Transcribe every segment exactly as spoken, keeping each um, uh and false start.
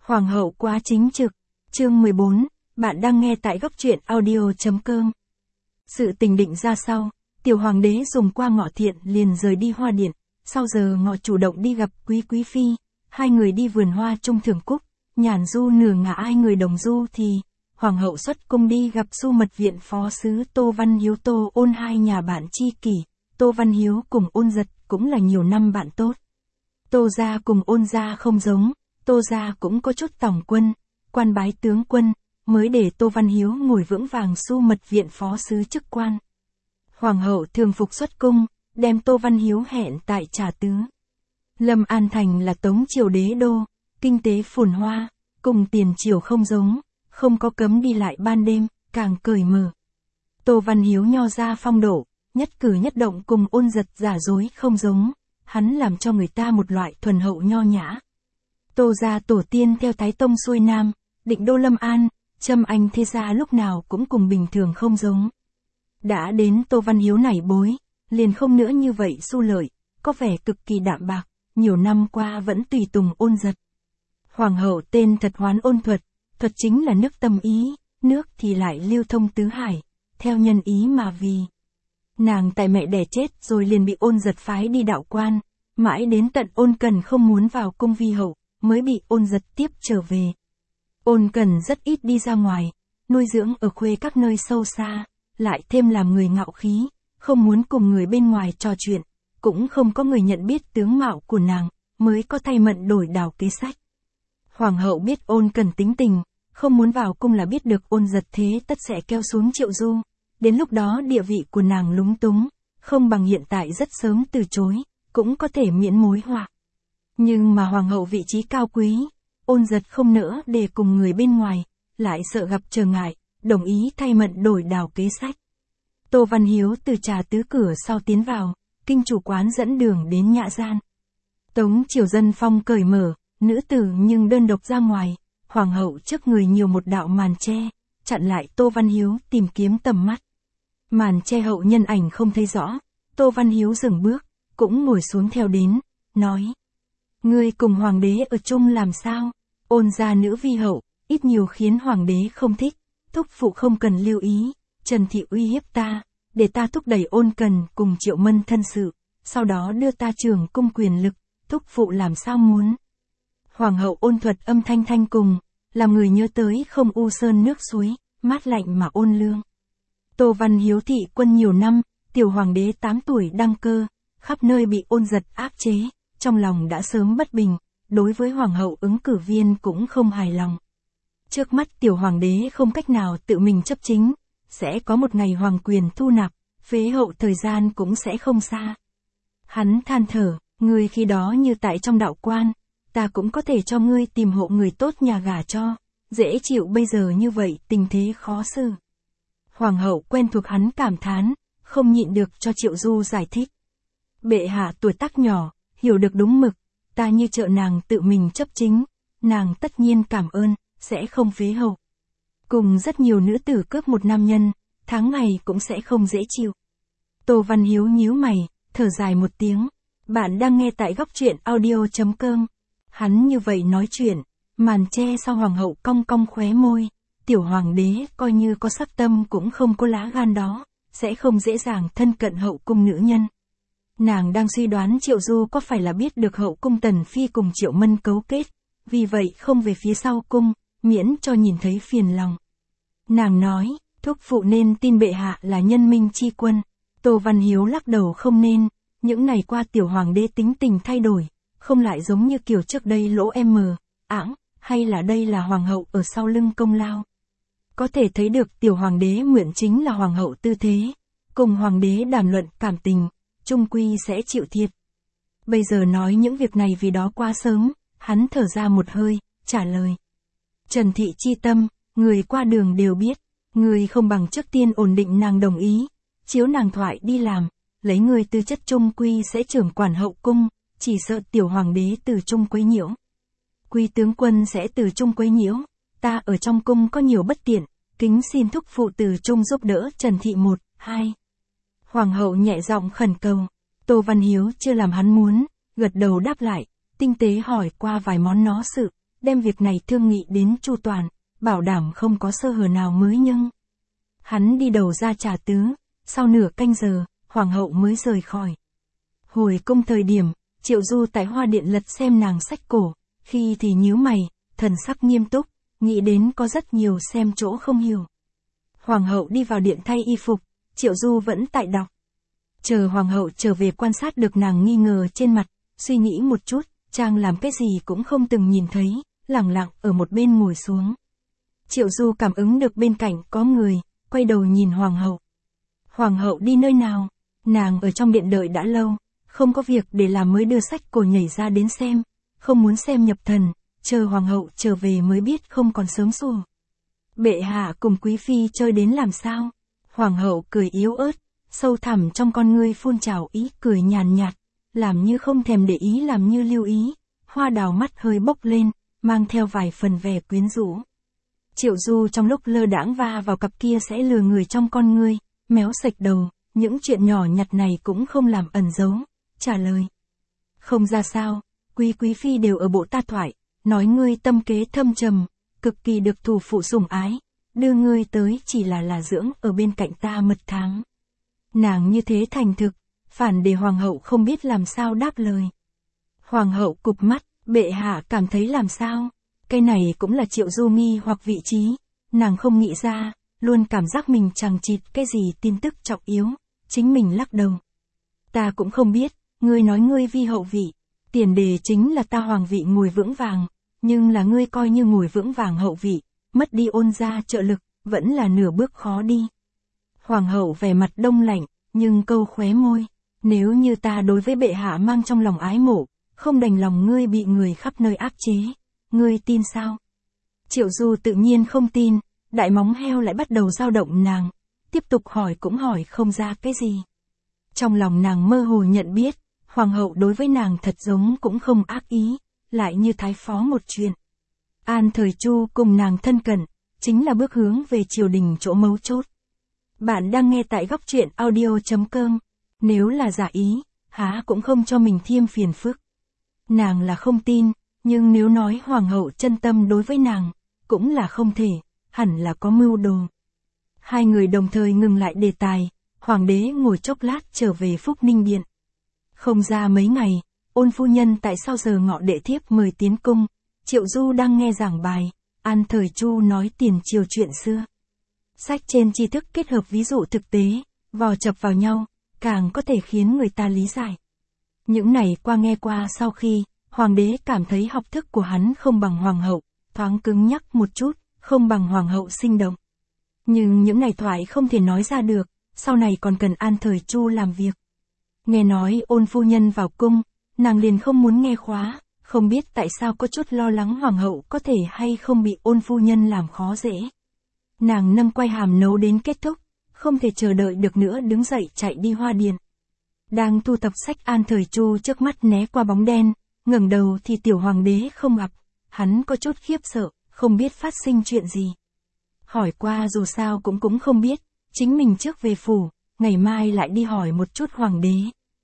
Hoàng hậu quá chính trực. Chương mười bốn, bạn đang nghe tại góc truyện audio chấm com. Sự tình định ra sau, tiểu hoàng đế dùng qua ngọ thiện liền rời đi hoa điện, sau giờ ngọ chủ động đi gặp quý quý phi, hai người đi vườn hoa chung thưởng cúc, nhàn du nửa ngả ai người đồng du thì, hoàng hậu xuất cung đi gặp Su Mật Viện phó sứ Tô Văn Hiếu Tô Ôn hai nhà bạn tri kỷ, Tô Văn Hiếu cùng Ôn Giật cũng là nhiều năm bạn tốt. Tô gia cùng Ôn gia không giống, Tô gia cũng có chút tổng quân, quan bái tướng quân, mới để Tô Văn Hiếu ngồi vững vàng Su Mật Viện phó sứ chức quan. Hoàng hậu thường phục xuất cung, đem Tô Văn Hiếu hẹn tại Trà Tứ. Lâm An Thành là Tống triều đế đô, kinh tế phồn hoa, cùng tiền triều không giống, không có cấm đi lại ban đêm, càng cởi mở. Tô Văn Hiếu nho ra phong độ, nhất cử nhất động cùng Ôn Giật giả dối không giống, hắn làm cho người ta một loại thuần hậu nho nhã. Tô gia tổ tiên theo Thái Tông xuôi Nam, định đô Lâm An, Trâm Anh thế gia lúc nào cũng cùng bình thường không giống. Đã đến Tô Văn Hiếu nảy bối, liền không nữa như vậy su lợi, có vẻ cực kỳ đạm bạc, nhiều năm qua vẫn tùy tùng Ôn Giật. Hoàng hậu tên thật Hoán Ôn Thuật, thuật chính là nước tâm ý, nước thì lại lưu thông tứ hải, theo nhân ý mà vì. Nàng tại mẹ đẻ chết rồi liền bị Ôn Giật phái đi đạo quan, mãi đến tận Ôn Cần không muốn vào cung vi hậu, mới bị Ôn Giật tiếp trở về. Ôn Cần rất ít đi ra ngoài, nuôi dưỡng ở khuê các nơi sâu xa, lại thêm làm người ngạo khí, không muốn cùng người bên ngoài trò chuyện, cũng không có người nhận biết tướng mạo của nàng, mới có thay mận đổi đảo kế sách. Hoàng hậu biết Ôn Cần tính tình, không muốn vào cung là biết được Ôn Giật thế tất sẽ kéo xuống Triệu Du, đến lúc đó địa vị của nàng lúng túng, không bằng hiện tại rất sớm từ chối, cũng có thể miễn mối họa. Nhưng mà hoàng hậu vị trí cao quý, Ôn Giật không nỡ để cùng người bên ngoài, lại sợ gặp trở ngại, đồng ý thay mận đổi đảo kế sách. Tô Văn Hiếu từ Trà Tứ cửa sau tiến vào, kinh chủ quán dẫn đường đến nhã gian. Tống triều dân phong cởi mở, nữ tử nhưng đơn độc ra ngoài, hoàng hậu trước người nhiều một đạo màn che, chặn lại Tô Văn Hiếu tìm kiếm tầm mắt. Màn che hậu nhân ảnh không thấy rõ, Tô Văn Hiếu dừng bước, cũng ngồi xuống theo đến, nói. Ngươi cùng hoàng đế ở chung làm sao? Ôn gia nữ vi hậu, ít nhiều khiến hoàng đế không thích, thúc phụ không cần lưu ý, Trần Thị uy hiếp ta, để ta thúc đẩy Ôn Cần cùng Triệu Mân thân sự, sau đó đưa ta trưởng cung quyền lực, thúc phụ làm sao muốn. Hoàng hậu Ôn Thuật âm thanh thanh cùng, làm người nhớ tới không u sơn nước suối, mát lạnh mà ôn lương. Tô Văn Hiếu thị quân nhiều năm, tiểu hoàng đế tám tuổi đăng cơ, khắp nơi bị Ôn Giật áp chế, trong lòng đã sớm bất bình, đối với hoàng hậu ứng cử viên cũng không hài lòng. Trước mắt tiểu hoàng đế không cách nào tự mình chấp chính, sẽ có một ngày hoàng quyền thu nạp, phế hậu thời gian cũng sẽ không xa. Hắn than thở, ngươi khi đó như tại trong đạo quan, ta cũng có thể cho ngươi tìm hộ người tốt nhà gả cho, dễ chịu bây giờ như vậy tình thế khó xử. Hoàng hậu quen thuộc hắn cảm thán, không nhịn được cho Triệu Du giải thích. Bệ hạ tuổi tác nhỏ, hiểu được đúng mực, ta như trợ nàng tự mình chấp chính, nàng tất nhiên cảm ơn, sẽ không phế hậu. Cùng rất nhiều nữ tử cướp một nam nhân, tháng ngày cũng sẽ không dễ chịu. Tô Văn Hiếu nhíu mày, thở dài một tiếng. Bạn đang nghe tại góc truyện audio chấm com. Hắn như vậy nói chuyện, màn che sau hoàng hậu cong cong khóe môi. Tiểu hoàng đế coi như có sắc tâm cũng không có lá gan đó, sẽ không dễ dàng thân cận hậu cung nữ nhân. Nàng đang suy đoán Triệu Du có phải là biết được hậu cung Tần Phi cùng Triệu Mân cấu kết, vì vậy không về phía sau cung, miễn cho nhìn thấy phiền lòng. Nàng nói, thúc phụ nên tin bệ hạ là nhân minh chi quân. Tô Văn Hiếu lắc đầu không nên, những ngày qua tiểu hoàng đế tính tình thay đổi, không lại giống như kiểu trước đây lỗ em mờ, ảng, hay là đây là hoàng hậu ở sau lưng công lao. Có thể thấy được tiểu hoàng đế nguyện chính là hoàng hậu tư thế, cùng hoàng đế đàm luận cảm tình, chung quy sẽ chịu thiệt. Bây giờ nói những việc này vì đó quá sớm, hắn thở ra một hơi, trả lời. Trần Thị chi tâm, người qua đường đều biết, người không bằng trước tiên ổn định nàng đồng ý, chiếu nàng thoại đi làm, lấy người tư chất chung quy sẽ trưởng quản hậu cung, chỉ sợ tiểu hoàng đế từ chung quấy nhiễu. Quy tướng quân sẽ từ chung quấy nhiễu, ta ở trong cung có nhiều bất tiện, kính xin thúc phụ từ chung giúp đỡ Trần Thị một, hai. Hoàng hậu nhẹ giọng khẩn cầu, Tô Văn Hiếu chưa làm hắn muốn, gật đầu đáp lại, tinh tế hỏi qua vài món nó sự, đem việc này thương nghị đến chu toàn, bảo đảm không có sơ hở nào mới nhưng. Hắn đi đầu ra trà tứ, sau nửa canh giờ, hoàng hậu mới rời khỏi. Hồi cung thời điểm, Triệu Du tại hoa điện lật xem nàng sách cổ, khi thì nhíu mày, thần sắc nghiêm túc, nghĩ đến có rất nhiều xem chỗ không hiểu. Hoàng hậu đi vào điện thay y phục, Triệu Du vẫn tại đọc. Chờ hoàng hậu trở về quan sát được nàng nghi ngờ trên mặt, suy nghĩ một chút, chàng làm cái gì cũng không từng nhìn thấy, lẳng lặng ở một bên ngồi xuống. Triệu Du cảm ứng được bên cạnh có người, quay đầu nhìn hoàng hậu. Hoàng hậu đi nơi nào? Nàng ở trong điện đợi đã lâu, không có việc để làm mới đưa sách cổ nhảy ra đến xem, không muốn xem nhập thần, chờ hoàng hậu trở về mới biết không còn sớm xù. Bệ hạ cùng quý phi chơi đến làm sao? Hoàng hậu cười yếu ớt, sâu thẳm trong con ngươi phun trào ý cười nhàn nhạt, làm như không thèm để ý làm như lưu ý, hoa đào mắt hơi bốc lên, mang theo vài phần vẻ quyến rũ. Triệu Du trong lúc lơ đãng va vào cặp kia sẽ lừa người trong con ngươi, méo sạch đầu, những chuyện nhỏ nhặt này cũng không làm ẩn giấu, trả lời. Không ra sao, quý quý phi đều ở bộ ta thoại, nói ngươi tâm kế thâm trầm, cực kỳ được thủ phụ sủng ái, đưa ngươi tới chỉ là là dưỡng ở bên cạnh ta mật tháng. Nàng như thế thành thực, phản để hoàng hậu không biết làm sao đáp lời. Hoàng hậu cụp mắt, bệ hạ cảm thấy làm sao? Cái này cũng là Triệu Du nghi hoặc vị trí, nàng không nghĩ ra, luôn cảm giác mình chằng chịt cái gì tin tức trọng yếu, chính mình lắc đầu. Ta cũng không biết, ngươi nói ngươi vi hậu vị, tiền đề chính là ta hoàng vị ngồi vững vàng, nhưng là ngươi coi như ngồi vững vàng hậu vị, mất đi ôn gia trợ lực, vẫn là nửa bước khó đi. Hoàng hậu vẻ mặt đông lạnh, nhưng câu khóe môi, nếu như ta đối với bệ hạ mang trong lòng ái mộ, không đành lòng ngươi bị người khắp nơi áp chế, ngươi tin sao? Triệu Du tự nhiên không tin, đại móng heo lại bắt đầu dao động nàng, tiếp tục hỏi cũng hỏi không ra cái gì. Trong lòng nàng mơ hồ nhận biết, hoàng hậu đối với nàng thật giống cũng không ác ý, lại như thái phó một chuyện. An Thời Chu cùng nàng thân cận, chính là bước hướng về triều đình chỗ mấu chốt. Bạn đang nghe tại góc truyện audio chấm com, nếu là giả ý, há cũng không cho mình thêm phiền phức. Nàng là không tin, nhưng nếu nói hoàng hậu chân tâm đối với nàng, cũng là không thể, hẳn là có mưu đồ. Hai người đồng thời ngừng lại đề tài, hoàng đế ngồi chốc lát trở về Phúc Ninh Điện. Không ra mấy ngày, Ôn phu nhân tại sau giờ ngọ đệ thiếp mời tiến cung, Triệu Du đang nghe giảng bài, An Thời Chu nói tiền triều chuyện xưa. Sách trên tri thức kết hợp ví dụ thực tế, vò chập vào nhau, càng có thể khiến người ta lý giải. Những này qua nghe qua sau khi, hoàng đế cảm thấy học thức của hắn không bằng hoàng hậu, thoáng cứng nhắc một chút, không bằng hoàng hậu sinh động. Nhưng những này thoại không thể nói ra được, sau này còn cần An Thời Chu làm việc. Nghe nói Ôn phu nhân vào cung, nàng liền không muốn nghe khóa, không biết tại sao có chút lo lắng hoàng hậu có thể hay không bị Ôn phu nhân làm khó dễ. Nàng nâng quay hàm nấu đến kết thúc, không thể chờ đợi được nữa đứng dậy chạy đi hoa điện. Đang thu thập sách An Thời Chu trước mắt né qua bóng đen, ngẩng đầu thì tiểu hoàng đế không gặp, hắn có chút khiếp sợ, không biết phát sinh chuyện gì. Hỏi qua dù sao cũng cũng không biết, chính mình trước về phủ, ngày mai lại đi hỏi một chút hoàng đế.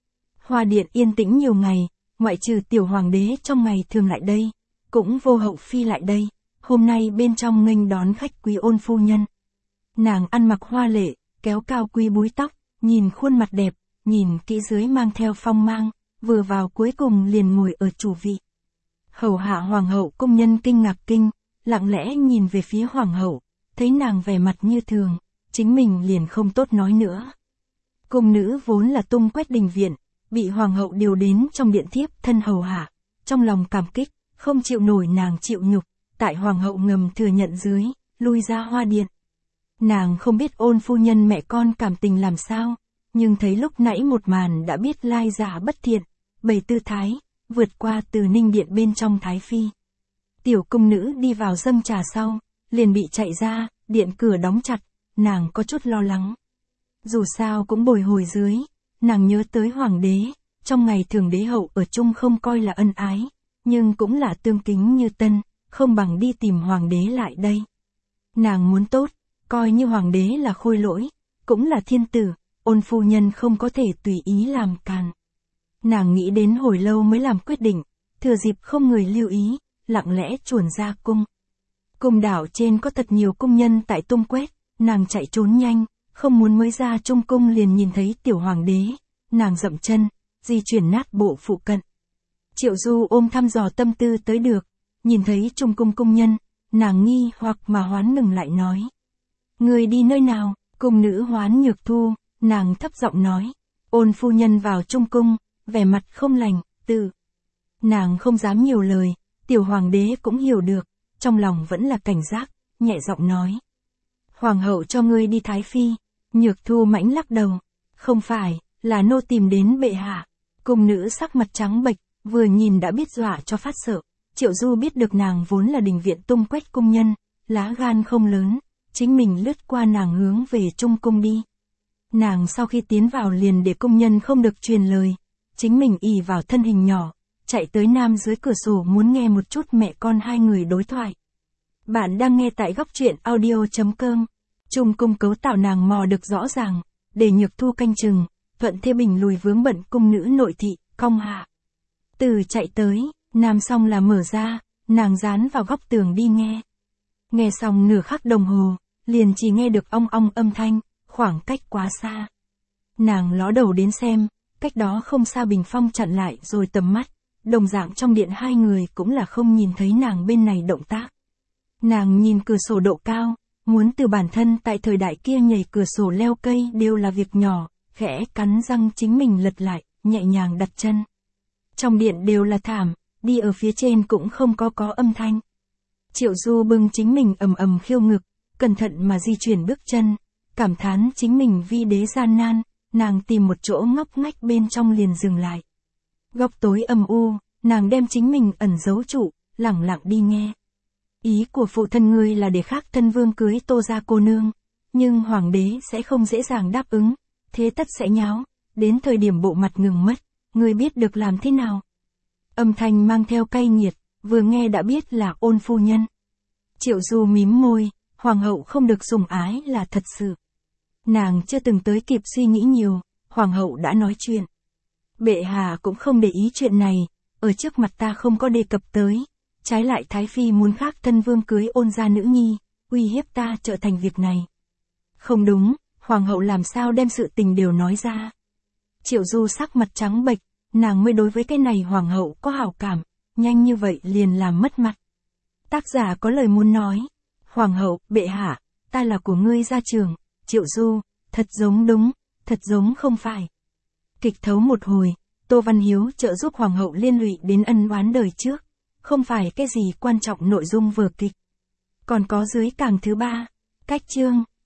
Hoa điện yên tĩnh nhiều ngày, ngoại trừ tiểu hoàng đế trong ngày thường lại đây, cũng vô hậu phi lại đây, hôm nay bên trong nghênh đón khách quý Ôn phu nhân. Nàng ăn mặc hoa lệ, kéo cao quý búi tóc, nhìn khuôn mặt đẹp, nhìn kỹ dưới mang theo phong mang, vừa vào cuối cùng liền ngồi ở chủ vị. Hầu hạ hoàng hậu công nhân kinh ngạc kinh, lặng lẽ nhìn về phía hoàng hậu, thấy nàng vẻ mặt như thường, chính mình liền không tốt nói nữa. Cung nữ vốn là tung quét đình viện, bị hoàng hậu điều đến trong điện thiếp thân hầu hạ, trong lòng cảm kích, không chịu nổi nàng chịu nhục, tại hoàng hậu ngầm thừa nhận dưới, lui ra hoa điện. Nàng không biết Ôn phu nhân mẹ con cảm tình làm sao, nhưng thấy lúc nãy một màn đã biết lai giả bất thiện, bày tư thái, vượt qua từ ninh điện bên trong thái phi. Tiểu cung nữ đi vào dâng trà sau, liền bị chạy ra, điện cửa đóng chặt, nàng có chút lo lắng. Dù sao cũng bồi hồi dưới, nàng nhớ tới hoàng đế, trong ngày thường đế hậu ở chung không coi là ân ái, nhưng cũng là tương kính như tân, không bằng đi tìm hoàng đế lại đây. Nàng muốn tốt, coi như hoàng đế là khôi lỗi, cũng là thiên tử, Ôn phu nhân không có thể tùy ý làm càn. Nàng nghĩ đến hồi lâu mới làm quyết định, thừa dịp không người lưu ý, lặng lẽ chuồn ra cung. Cung đảo trên có thật nhiều cung nhân tại tung quét, nàng chạy trốn nhanh, không muốn mới ra trung cung liền nhìn thấy tiểu hoàng đế, nàng dậm chân, di chuyển nát bộ phụ cận. Triệu Du ôm thăm dò tâm tư tới được, nhìn thấy trung cung cung nhân, nàng nghi hoặc mà Hoán ngừng lại nói. Người đi nơi nào? Cung nữ Hoán Nhược Thu, nàng thấp giọng nói. Ôn phu nhân vào trung cung, vẻ mặt không lành, tự. Nàng không dám nhiều lời, tiểu hoàng đế cũng hiểu được, trong lòng vẫn là cảnh giác, nhẹ giọng nói. Hoàng hậu cho ngươi đi Thái Phi. Nhược Thu mãnh lắc đầu. Không phải, là nô tìm đến bệ hạ. Cung nữ sắc mặt trắng bệch, vừa nhìn đã biết dọa cho phát sợ. Triệu Du biết được nàng vốn là đình viện tung quét cung nhân, lá gan không lớn, chính mình lướt qua nàng hướng về trung cung đi. Nàng sau khi tiến vào liền để cung nhân không được truyền lời, chính mình ì vào thân hình nhỏ, chạy tới nam dưới cửa sổ muốn nghe một chút mẹ con hai người đối thoại. Bạn đang nghe tại góc truyện audio chấm com. Trung cung cấu tạo nàng mò được rõ ràng, để Nhược Thu canh chừng, Thuận Thế Bình lùi vướng bận cung nữ nội thị, cong hạ. Từ chạy tới, nam xong là mở ra, nàng dán vào góc tường đi nghe. Nghe xong nửa khắc đồng hồ, liền chỉ nghe được ong ong âm thanh, khoảng cách quá xa. Nàng ló đầu đến xem, cách đó không xa bình phong chặn lại rồi tầm mắt, đồng dạng trong điện hai người cũng là không nhìn thấy nàng bên này động tác. Nàng nhìn cửa sổ độ cao, muốn từ bản thân tại thời đại kia nhảy cửa sổ leo cây đều là việc nhỏ, khẽ cắn răng chính mình lật lại, nhẹ nhàng đặt chân. Trong điện đều là thảm, đi ở phía trên cũng không có có âm thanh. Triệu Du bưng chính mình ầm ầm khiêu ngực, cẩn thận mà di chuyển bước chân, cảm thán chính mình vi đế gian nan, nàng tìm một chỗ ngóc ngách bên trong liền dừng lại. Góc tối âm u, nàng đem chính mình ẩn giấu trụ, lẳng lặng đi nghe. Ý của phụ thân ngươi là để khác thân vương cưới Tô gia cô nương, nhưng hoàng đế sẽ không dễ dàng đáp ứng, thế tất sẽ nháo, đến thời điểm bộ mặt ngừng mất, ngươi biết được làm thế nào? Âm thanh mang theo cay nghiệt, vừa nghe đã biết là Ôn phu nhân. Triệu Du mím môi, hoàng hậu không được sủng ái là thật sự. Nàng chưa từng tới kịp suy nghĩ nhiều, hoàng hậu đã nói chuyện. Bệ hạ cũng không để ý chuyện này, ở trước mặt ta không có đề cập tới. Trái lại Thái Phi muốn khác thân vương cưới Ôn gia nữ nhi, uy hiếp ta trở thành việc này. Không đúng, hoàng hậu làm sao đem sự tình đều nói ra. Triệu Du sắc mặt trắng bệch, nàng mới đối với cái này hoàng hậu có hảo cảm, nhanh như vậy liền làm mất mặt. Tác giả có lời muốn nói. Hoàng hậu, bệ hạ, ta là của ngươi gia trưởng. Triệu Du, thật giống đúng, thật giống không phải. Kịch thấu một hồi, Tô Văn Hiếu trợ giúp hoàng hậu liên lụy đến ân oán đời trước. Không phải cái gì quan trọng nội dung vở kịch. Còn có dưới càng thứ ba, cách chương,